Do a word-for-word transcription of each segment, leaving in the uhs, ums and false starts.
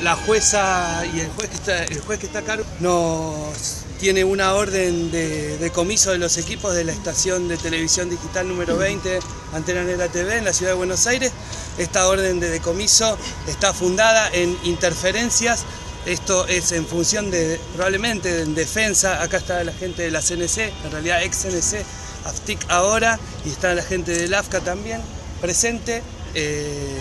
La jueza y el juez que está, el juez que está a cargo nos tiene una orden de decomiso de los equipos de la estación de televisión digital número veinte, Antena Negra T V, en la ciudad de Buenos Aires. Esta orden de decomiso está fundada en interferencias. Esto es en función de, probablemente, en defensa. Acá está la gente de la C N C, en realidad ex C N C, AFTIC ahora, y está la gente del AFCA también presente. Eh,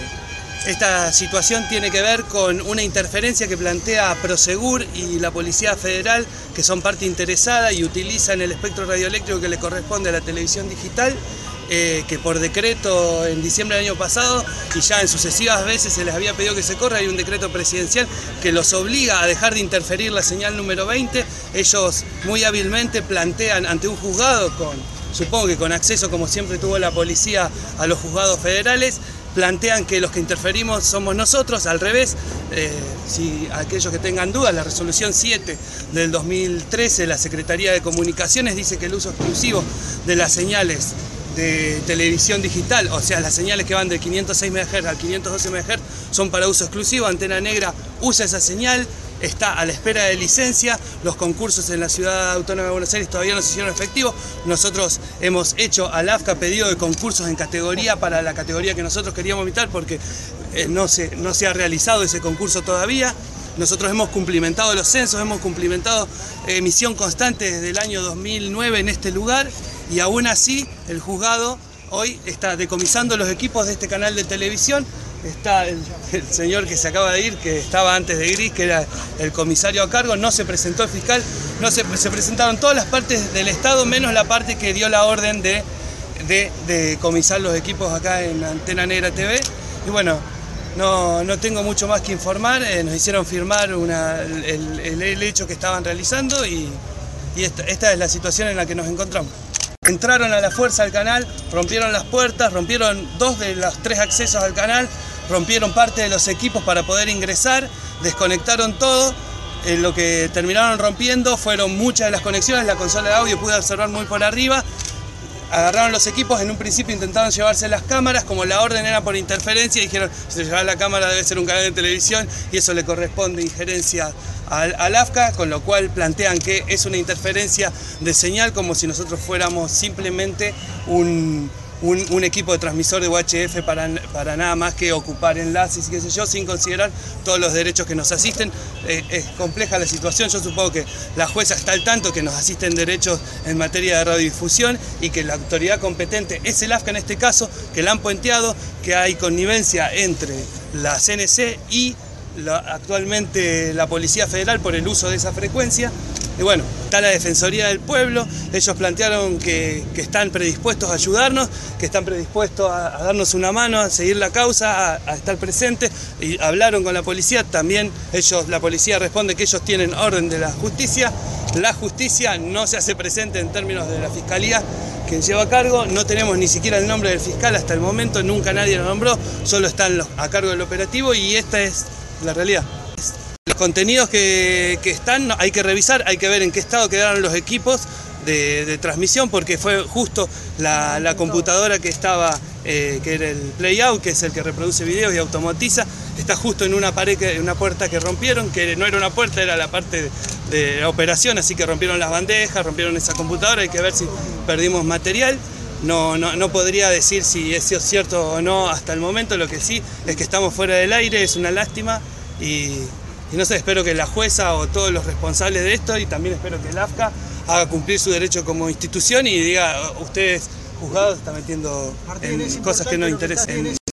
Esta situación tiene que ver con una interferencia que plantea Prosegur y la Policía Federal, que son parte interesada y utilizan el espectro radioeléctrico que le corresponde a la televisión digital, eh, que por decreto en diciembre del año pasado, y ya en sucesivas veces se les había pedido que se corra, hay un decreto presidencial que los obliga a dejar de interferir la señal número veinte. Ellos muy hábilmente plantean ante un juzgado, con, supongo que con acceso como siempre tuvo la policía a los juzgados federales, plantean que los que interferimos somos nosotros. Al revés, eh, si aquellos que tengan dudas, la resolución siete del dos mil trece, la Secretaría de Comunicaciones dice que el uso exclusivo de las señales de televisión digital, o sea, las señales que van de quinientos seis megahercios al quinientos doce megahercios, son para uso exclusivo. Antena Negra usa esa señal, está a la espera de licencia. Los concursos en la Ciudad Autónoma de Buenos Aires todavía no se hicieron efectivos. Nosotros hemos hecho al AFCA pedido de concursos en categoría para la categoría que nosotros queríamos evitar, porque eh, no, se, no se ha realizado ese concurso todavía. Nosotros hemos cumplimentado los censos, hemos cumplimentado emisión constante desde el año dos mil nueve en este lugar, y aún así el juzgado hoy está decomisando los equipos de este canal de televisión. Está el, el señor que se acaba de ir, que estaba antes de Gris, que era el comisario a cargo. No se presentó el fiscal, no se, se presentaron todas las partes del Estado, menos la parte que dio la orden de, de, de decomisar los equipos acá en Antena Negra T V. Y bueno, no, no tengo mucho más que informar. Eh, nos hicieron firmar una, el, el, el hecho que estaban realizando, y, y esta, esta es la situación en la que nos encontramos. Entraron a la fuerza al canal, rompieron las puertas, rompieron dos de los tres accesos al canal, rompieron parte de los equipos para poder ingresar, desconectaron todo. Eh, lo que terminaron rompiendo fueron muchas de las conexiones, la consola de audio pude observar muy por arriba. Agarraron los equipos, en un principio intentaron llevarse las cámaras, como la orden era por interferencia, dijeron, si se lleva la cámara debe ser un canal de televisión y eso le corresponde injerencia al, al AFCA, con lo cual plantean que es una interferencia de señal, como si nosotros fuéramos simplemente un, un, un equipo de transmisor de U H F para, para nada más que ocupar enlaces y qué sé yo, sin considerar todos los derechos que nos asisten. Eh, es compleja la situación. Yo supongo que la jueza está al tanto que nos asisten derechos en materia de radiodifusión y que la autoridad competente es el AFCA en este caso, que la han puenteado, que hay connivencia entre la C N C y la, actualmente la Policía Federal por el uso de esa frecuencia. Y bueno, está la Defensoría del Pueblo. Ellos plantearon que, que están predispuestos a ayudarnos, que están predispuestos a, a darnos una mano, a seguir la causa, a, a estar presentes, y hablaron con la policía. También ellos, la policía responde que ellos tienen orden de la justicia. La justicia no se hace presente en términos de la fiscalía quien lleva a cargo. No tenemos ni siquiera el nombre del fiscal hasta el momento, nunca nadie lo nombró, solo están los, a cargo del operativo, y esta es la realidad. Los contenidos que, que están hay que revisar, hay que ver en qué estado quedaron los equipos de, de transmisión, porque fue justo la, la computadora que estaba, eh, que era el Playout, que es el que reproduce videos y automatiza, está justo en una pared, que, una puerta que rompieron, que no era una puerta, era la parte de, de la operación, así que rompieron las bandejas, rompieron esa computadora. Hay que ver si perdimos material. No, no, no podría decir si es cierto o no hasta el momento. Lo que sí es que estamos fuera del aire, es una lástima, y, y no sé, espero que la jueza o todos los responsables de esto, y también espero que el AFCA haga cumplir su derecho como institución y diga, ustedes juzgados están metiendo en cosas que no interesan.